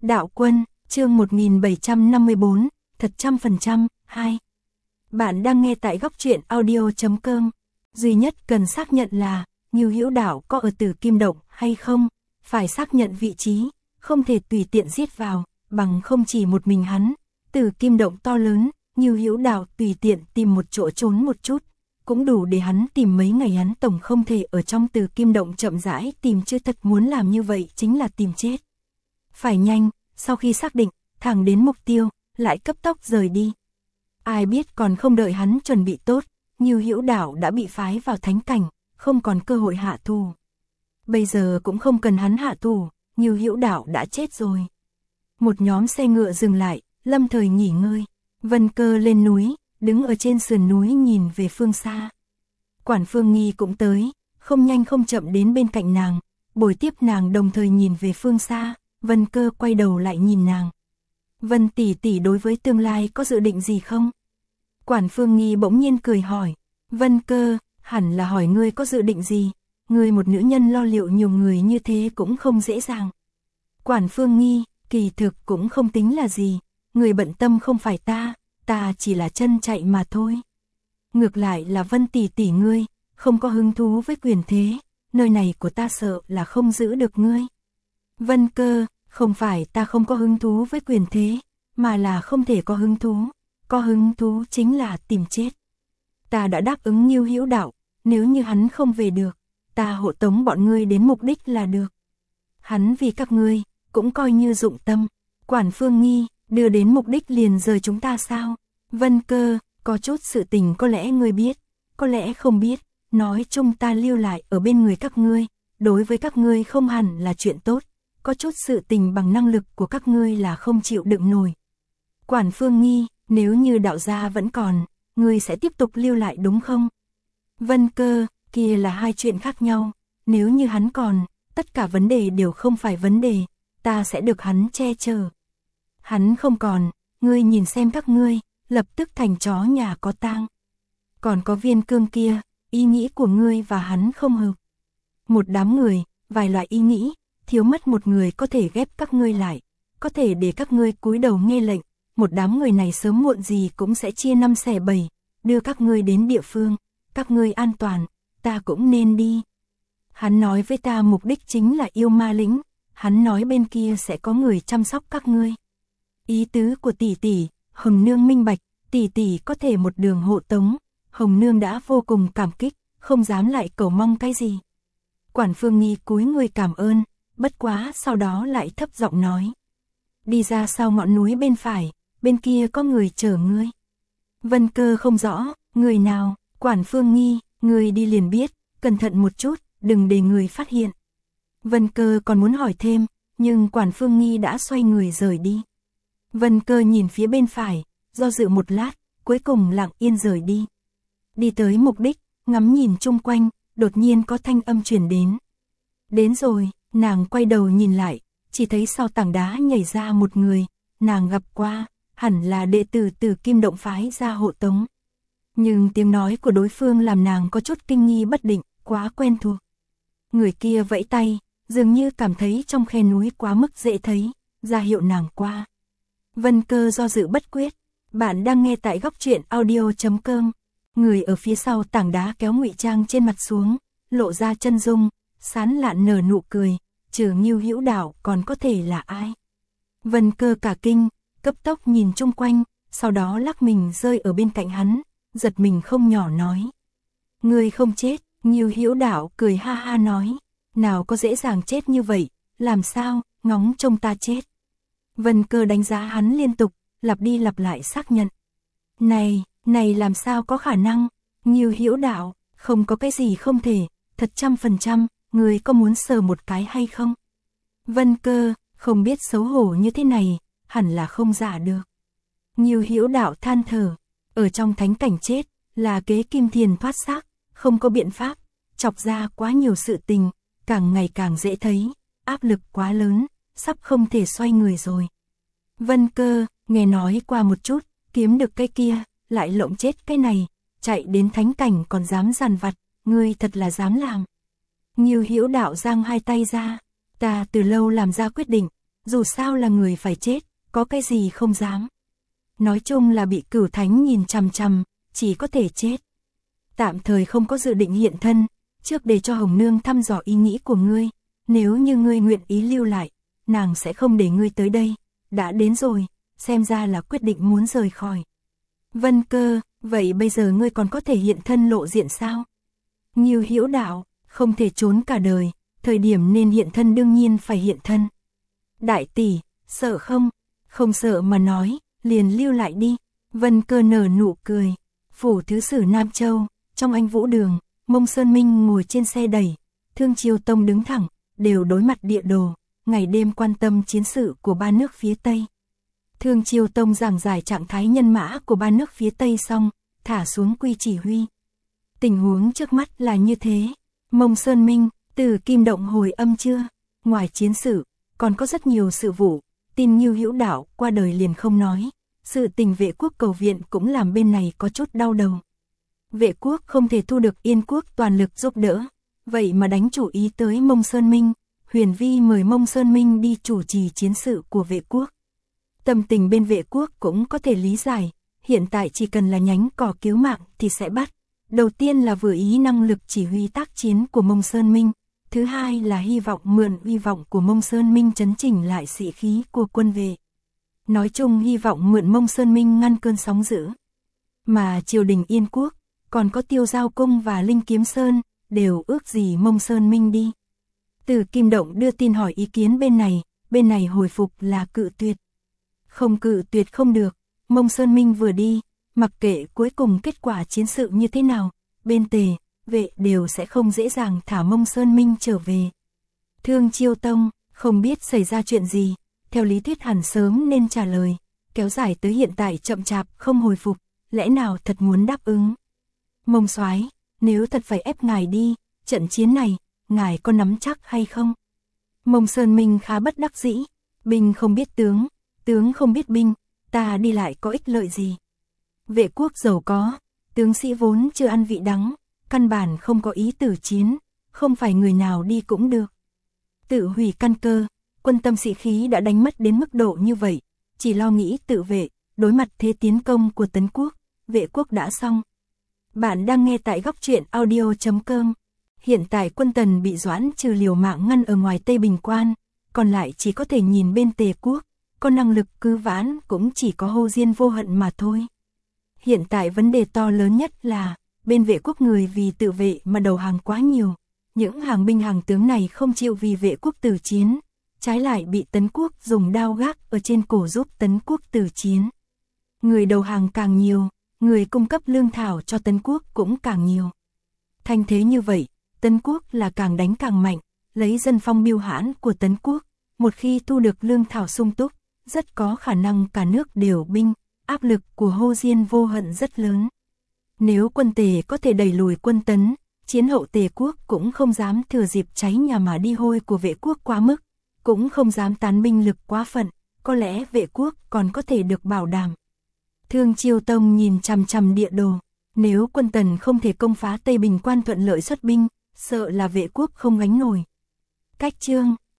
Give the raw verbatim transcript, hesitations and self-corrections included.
Đạo Quân, chương một nghìn bảy trăm năm mươi tư, thật trăm phần trăm, hai. Bạn đang nghe tại góc truyện audio chấm com. Duy nhất cần xác nhận là, Ngưu Hữu Đạo có ở Tử Kim Động hay không, phải xác nhận vị trí, không thể tùy tiện giết vào, bằng không chỉ một mình hắn. Tử Kim Động to lớn, Ngưu Hữu Đạo tùy tiện tìm một chỗ trốn một chút, cũng đủ để hắn tìm mấy ngày. Hắn tổng không thể ở trong Tử Kim Động chậm rãi tìm, chứ thật muốn làm như vậy chính là tìm chết. Phải nhanh, sau khi xác định, thẳng đến mục tiêu, lại cấp tốc rời đi. Ai biết còn không đợi hắn chuẩn bị tốt, Ngưu Hữu Đạo đã bị phái vào thánh cảnh, không còn cơ hội hạ thủ. Bây giờ cũng không cần hắn hạ thủ, Ngưu Hữu Đạo đã chết rồi. Một nhóm xe ngựa dừng lại, lâm thời nghỉ ngơi. Vân Cơ lên núi, đứng ở trên sườn núi nhìn về phương xa. Quản Phương Nghi cũng tới, không nhanh không chậm đến bên cạnh nàng, bồi tiếp nàng, đồng thời nhìn về phương xa. Vân Cơ quay đầu lại nhìn nàng. Vân tỷ tỷ đối với tương lai có dự định gì không? Quản Phương Nghi bỗng nhiên cười hỏi. Vân Cơ, hẳn là hỏi ngươi có dự định gì? Ngươi một nữ nhân lo liệu nhiều người như thế cũng không dễ dàng. Quản Phương Nghi, kỳ thực cũng không tính là gì. Người bận tâm không phải ta, ta chỉ là chân chạy mà thôi. Ngược lại là Vân tỷ tỷ ngươi, không có hứng thú với quyền thế, nơi này của ta sợ là không giữ được ngươi. Vân Cơ, không phải ta không có hứng thú với quyền thế, mà là không thể có hứng thú, có hứng thú chính là tìm chết. Ta đã đáp ứng Ngưu Hữu Đạo, nếu như hắn không về được, ta hộ tống bọn ngươi đến mục đích là được. Hắn vì các ngươi, cũng coi như dụng tâm. Quản Phương Nghi, đưa đến mục đích liền rời chúng ta sao? Vân Cơ, có chút sự tình có lẽ ngươi biết, có lẽ không biết, nói chung ta lưu lại ở bên người các ngươi, đối với các ngươi không hẳn là chuyện tốt. Có chút sự tình bằng năng lực của các ngươi là không chịu đựng nổi. Quản Phương Nghi, nếu như đạo gia vẫn còn, ngươi sẽ tiếp tục lưu lại đúng không? Vân Cơ, kia là hai chuyện khác nhau. Nếu như hắn còn, tất cả vấn đề đều không phải vấn đề, ta sẽ được hắn che chở. Hắn không còn, ngươi nhìn xem các ngươi, lập tức thành chó nhà có tang. Còn có Viên Cương kia, ý nghĩ của ngươi và hắn không hợp. Một đám người, vài loại ý nghĩ, thiếu mất một người có thể ghép các ngươi lại, có thể để các ngươi cúi đầu nghe lệnh, một đám người này sớm muộn gì cũng sẽ chia năm xẻ bảy, đưa các ngươi đến địa phương, các ngươi an toàn, ta cũng nên đi. Hắn nói với ta mục đích chính là yêu ma lĩnh, hắn nói bên kia sẽ có người chăm sóc các ngươi. Ý tứ của tỷ tỷ, Hồng Nương minh bạch, tỷ tỷ có thể một đường hộ tống, Hồng Nương đã vô cùng cảm kích, không dám lại cầu mong cái gì. Quản Phương Nghi cúi người cảm ơn. Bất quá sau đó lại thấp giọng nói. Đi ra sau ngọn núi bên phải, bên kia có người chờ ngươi. Vân Cơ không rõ, người nào? Quản Phương Nghi, ngươi đi liền biết, cẩn thận một chút, đừng để người phát hiện. Vân Cơ còn muốn hỏi thêm, nhưng Quản Phương Nghi đã xoay người rời đi. Vân Cơ nhìn phía bên phải, do dự một lát, cuối cùng lặng yên rời đi. Đi tới mục đích, ngắm nhìn chung quanh, đột nhiên có thanh âm truyền đến. Đến rồi. Nàng quay đầu nhìn lại, chỉ thấy sau tảng đá nhảy ra một người, nàng gặp qua, hẳn là đệ tử Tử Kim Động phái ra hộ tống. Nhưng tiếng nói của đối phương làm nàng có chút kinh nghi bất định, quá quen thuộc. Người kia vẫy tay, dường như cảm thấy trong khe núi quá mức dễ thấy, ra hiệu nàng qua. Vân Cơ do dự bất quyết, bạn đang nghe tại góc truyện audio chấm com. Người ở phía sau tảng đá kéo ngụy trang trên mặt xuống, lộ ra chân dung, sán lạn nở nụ cười. Trừ Ngưu Hữu Đạo còn có thể là ai? Vân Cơ cả kinh, cấp tốc nhìn chung quanh, sau đó lắc mình rơi ở bên cạnh hắn, giật mình không nhỏ nói. Ngươi không chết, Ngưu Hữu Đạo cười ha ha nói. Nào có dễ dàng chết như vậy, làm sao, ngóng trông ta chết. Vân Cơ đánh giá hắn liên tục, lặp đi lặp lại xác nhận. Này, này làm sao có khả năng, Ngưu Hữu Đạo, không có cái gì không thể, thật trăm phần trăm. Ngươi có muốn sờ một cái hay không? Vân Cơ, không biết xấu hổ như thế này, hẳn là không giả được. Ngưu Hữu Đạo than thở, ở trong thánh cảnh chết, là kế kim thiền thoát xác, không có biện pháp, chọc ra quá nhiều sự tình, càng ngày càng dễ thấy, áp lực quá lớn, sắp không thể xoay người rồi. Vân Cơ, nghe nói qua một chút, kiếm được cái kia, lại lộng chết cái này, chạy đến thánh cảnh còn dám dằn vặt, ngươi thật là dám làm. Ngưu Hữu Đạo giang hai tay ra, ta từ lâu làm ra quyết định, dù sao là người phải chết, có cái gì không dám. Nói chung là bị Cửu Thánh nhìn chằm chằm, chỉ có thể chết. Tạm thời không có dự định hiện thân, trước để cho Hồng Nương thăm dò ý nghĩ của ngươi, nếu như ngươi nguyện ý lưu lại, nàng sẽ không để ngươi tới đây, đã đến rồi, xem ra là quyết định muốn rời khỏi. Vân Cơ, vậy bây giờ ngươi còn có thể hiện thân lộ diện sao? Ngưu Hữu Đạo, không thể trốn cả đời, thời điểm nên hiện thân đương nhiên phải hiện thân. Đại tỷ, sợ không? Không sợ mà nói, liền lưu lại đi. Vân Cơ nở nụ cười. Phủ thứ sử Nam Châu, trong Anh Vũ Đường, Mông Sơn Minh ngồi trên xe đẩy, Thương Chiêu Tông đứng thẳng, đều đối mặt địa đồ, ngày đêm quan tâm chiến sự của ba nước phía Tây. Thương Chiêu Tông giảng giải trạng thái nhân mã của ba nước phía Tây xong, thả xuống quy chỉ huy. Tình huống trước mắt là như thế. Mông Sơn Minh, từ Kim Động hồi âm chưa? Ngoài chiến sự, còn có rất nhiều sự vụ, tin Ngưu Hữu Đạo qua đời liền không nói. Sự tình Vệ Quốc cầu viện cũng làm bên này có chút đau đầu. Vệ Quốc không thể thu được Yên Quốc toàn lực giúp đỡ, vậy mà đánh chủ ý tới Mông Sơn Minh. Huyền Vi mời Mông Sơn Minh đi chủ trì chiến sự của Vệ Quốc. Tâm tình bên Vệ Quốc cũng có thể lý giải, hiện tại chỉ cần là nhánh cỏ cứu mạng thì sẽ bắt. Đầu tiên là vừa ý năng lực chỉ huy tác chiến của Mông Sơn Minh, thứ hai là hy vọng mượn hy vọng của Mông Sơn Minh chấn chỉnh lại sĩ khí của quân Vệ. Nói chung hy vọng mượn Mông Sơn Minh ngăn cơn sóng dữ. Mà triều đình Yên Quốc, còn có Tiêu Giao Cung và Linh Kiếm Sơn, đều ước gì Mông Sơn Minh đi. Từ Kim Động đưa tin hỏi ý kiến bên này, bên này hồi phục là cự tuyệt. Không cự tuyệt không được, Mông Sơn Minh vừa đi, mặc kệ cuối cùng kết quả chiến sự như thế nào, bên Tề, Vệ đều sẽ không dễ dàng thả Mông Sơn Minh trở về. Thương Chiêu Tông, không biết xảy ra chuyện gì, theo lý thuyết hẳn sớm nên trả lời, kéo dài tới hiện tại chậm chạp không hồi phục, lẽ nào thật muốn đáp ứng. Mông Soái, nếu thật phải ép ngài đi, trận chiến này, ngài có nắm chắc hay không? Mông Sơn Minh khá bất đắc dĩ, binh không biết tướng, tướng không biết binh, ta đi lại có ích lợi gì? Vệ Quốc giàu có, tướng sĩ vốn chưa ăn vị đắng, căn bản không có ý tử chiến, không phải người nào đi cũng được. Tự hủy căn cơ, quân tâm sĩ khí đã đánh mất đến mức độ như vậy, chỉ lo nghĩ tự vệ, đối mặt thế tiến công của Tấn Quốc, Vệ Quốc đã xong. Bạn đang nghe tại góc truyện audio chấm com. Hiện tại quân Tần bị Doãn Trừ liều mạng ngăn ở ngoài Tây Bình Quan, còn lại chỉ có thể nhìn bên Tề Quốc, có năng lực cứu vãn cũng chỉ có Hồ Diên Vô Hận mà thôi. Hiện tại vấn đề to lớn nhất là, bên Vệ Quốc người vì tự vệ mà đầu hàng quá nhiều, những hàng binh hàng tướng này không chịu vì Vệ Quốc tử chiến, trái lại bị Tấn Quốc dùng đao gác ở trên cổ giúp Tấn Quốc tử chiến. Người đầu hàng càng nhiều, người cung cấp lương thảo cho Tấn Quốc cũng càng nhiều. Thành thế như vậy, Tấn Quốc là càng đánh càng mạnh, lấy dân phong biêu hãn của Tấn Quốc, một khi thu được lương thảo sung túc, rất có khả năng cả nước đều binh, áp lực của Hồ Diên Vô Hận rất lớn. Nếu quân Tề có thể đẩy lùi quân Tấn, chiến hậu Tề Quốc cũng không dám thừa dịp cháy nhà mà đi hôi của Vệ Quốc quá mức, cũng không dám tán binh lực quá phận, có lẽ Vệ Quốc còn có thể được bảo đảm. Thương Chiêu Tông nhìn chằm chằm địa đồ, nếu quân Tần không thể công phá Tây Bình Quan thuận lợi xuất binh, sợ là Vệ Quốc không gánh nổi. Cách chương